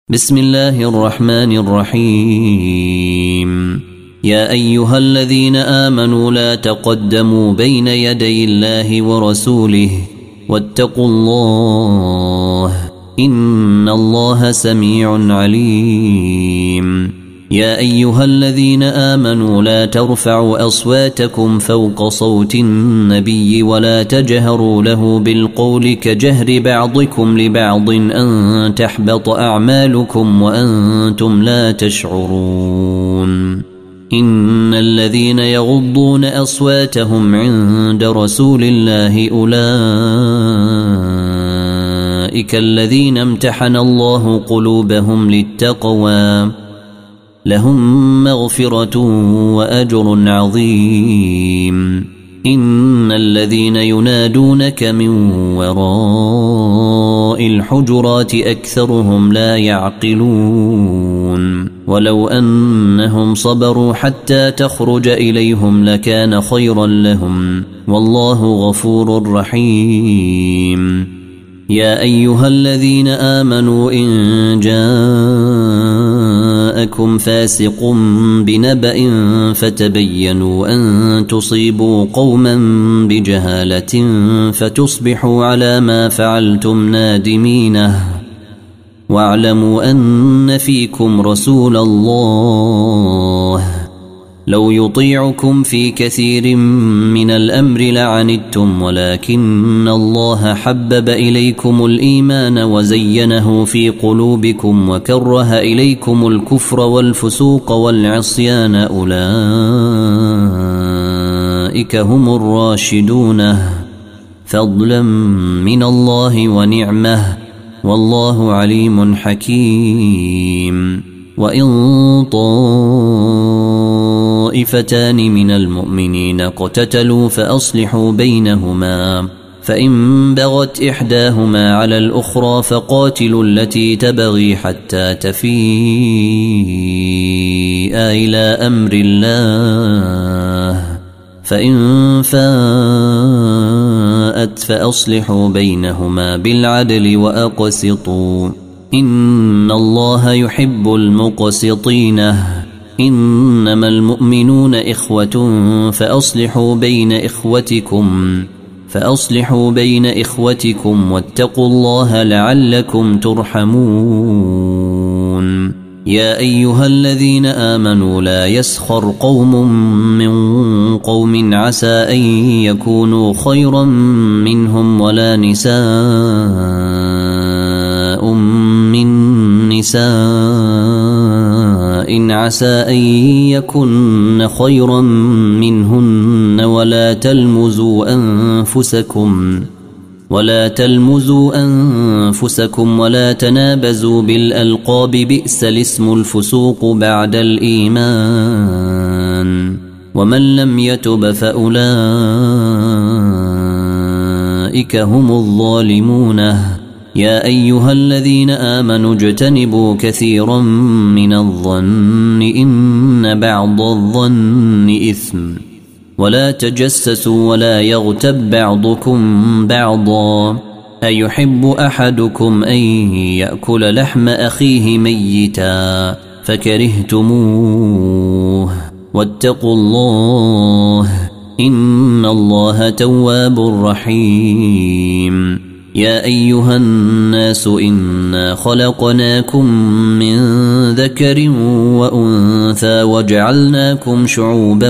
بسم الله الرحمن الرحيم. يا أيها الذين آمنوا لا تقدموا بين يدي الله ورسوله واتقوا الله إن الله سميع عليم. يا أيها الذين آمنوا لا ترفعوا أصواتكم فوق صوت النبي ولا تجهروا له بالقول كجهر بعضكم لبعض أن تحبط أعمالكم وأنتم لا تشعرون. إن الذين يغضون أصواتهم عند رسول الله أولئك الذين امتحن الله قلوبهم للتقوى لهم مغفرة وأجر عظيم. إن الذين ينادونك من وراء الحجرات أكثرهم لا يعقلون. ولو أنهم صبروا حتى تخرج إليهم لكان خيرا لهم والله غفور رحيم. يا أيها الذين آمنوا إن جاءكم فاسق بنبأ فتبينوا أن تصيبوا قوما بجهالة فتصبحوا على ما فعلتم نادمين. واعلموا أن فيكم رسول الله لو يطيعكم في كثير من الأمر لعنتم ولكن الله حبب إليكم الإيمان وزينه في قلوبكم وكره إليكم الكفر والفسوق والعصيان أولئك هم الراشدون فضلا من الله ونعمه والله عليم حكيم. وإن طائفتان من المؤمنين اقتتلوا فأصلحوا بينهما فإن بغت إحداهما على الأخرى فقاتلوا التي تبغي حتى تفيء إلى أمر الله فإن فاءت فأصلحوا بينهما بالعدل وأقسطوا إن الله يحب المقسطين. إنما المؤمنون إخوة فأصلحوا بين إخوتكم واتقوا الله لعلكم ترحمون. يا أيها الذين آمنوا لا يسخر قوم من قوم عسى أن يكونوا خيرا منهم ولا نساء من نساء عسى أن يكن خيرا منهن ولا تلمزوا أنفسكم ولا تنابزوا بالألقاب بئس الاسم الفسوق بعد الإيمان ومن لم يتب فأولئك هم الظالمون. يا أيها الذين آمنوا اجتنبوا كثيرا من الظن إن بعض الظن إثم ولا تجسسوا ولا يغتب بعضكم بعضا أيحب أحدكم أن يأكل لحم أخيه ميتا فكرهتموه واتقوا الله إن الله تواب رحيم. يا أيها الناس إنا خلقناكم من ذكر وأنثى وجعلناكم شعوبا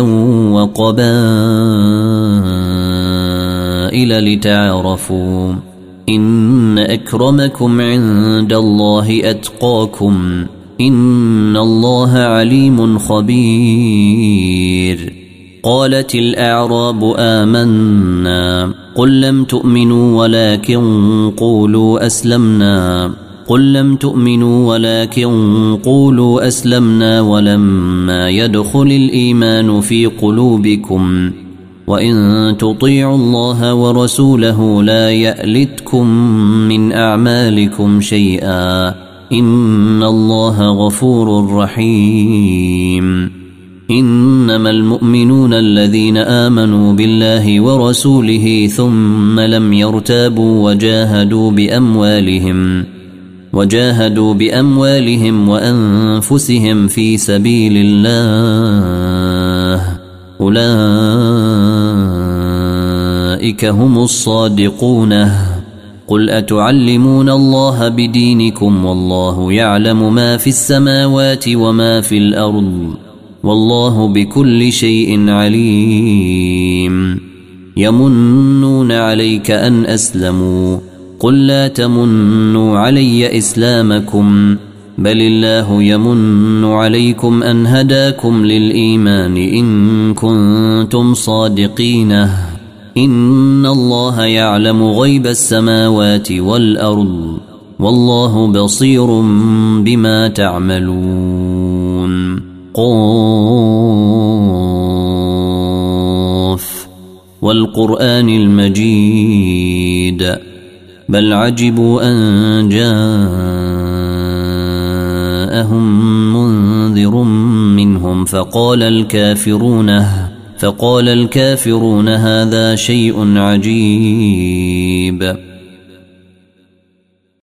وقبائل لتعارفوا إن أكرمكم عند الله أتقاكم إن الله عليم خبير. قالت الأعراب آمنا قل لم تؤمنوا ولكن قولوا أسلمنا ولما يدخل الإيمان في قلوبكم وإن تطيعوا الله ورسوله لا يألتكم من أعمالكم شيئا إن الله غفور رحيم. إنما المؤمنون الذين آمنوا بالله ورسوله ثم لم يرتابوا وجاهدوا بأموالهم وجاهدوا بأموالهم وأنفسهم في سبيل الله أولئك هم الصادقون. قل أتعلمون الله بدينكم والله يعلم ما في السماوات وما في الأرض والله بكل شيء عليم. يمنون عليك أن أسلموا قل لا تمنوا علي إسلامكم بل الله يمن عليكم أن هداكم للإيمان إن كنتم صادقين. إن الله يعلم غيب السماوات والأرض والله بصير بما تعملون. قاف والقرآن المجيد بل عجبوا أن جاءهم منذر منهم فقال الكافرون هذا شيء عجيب.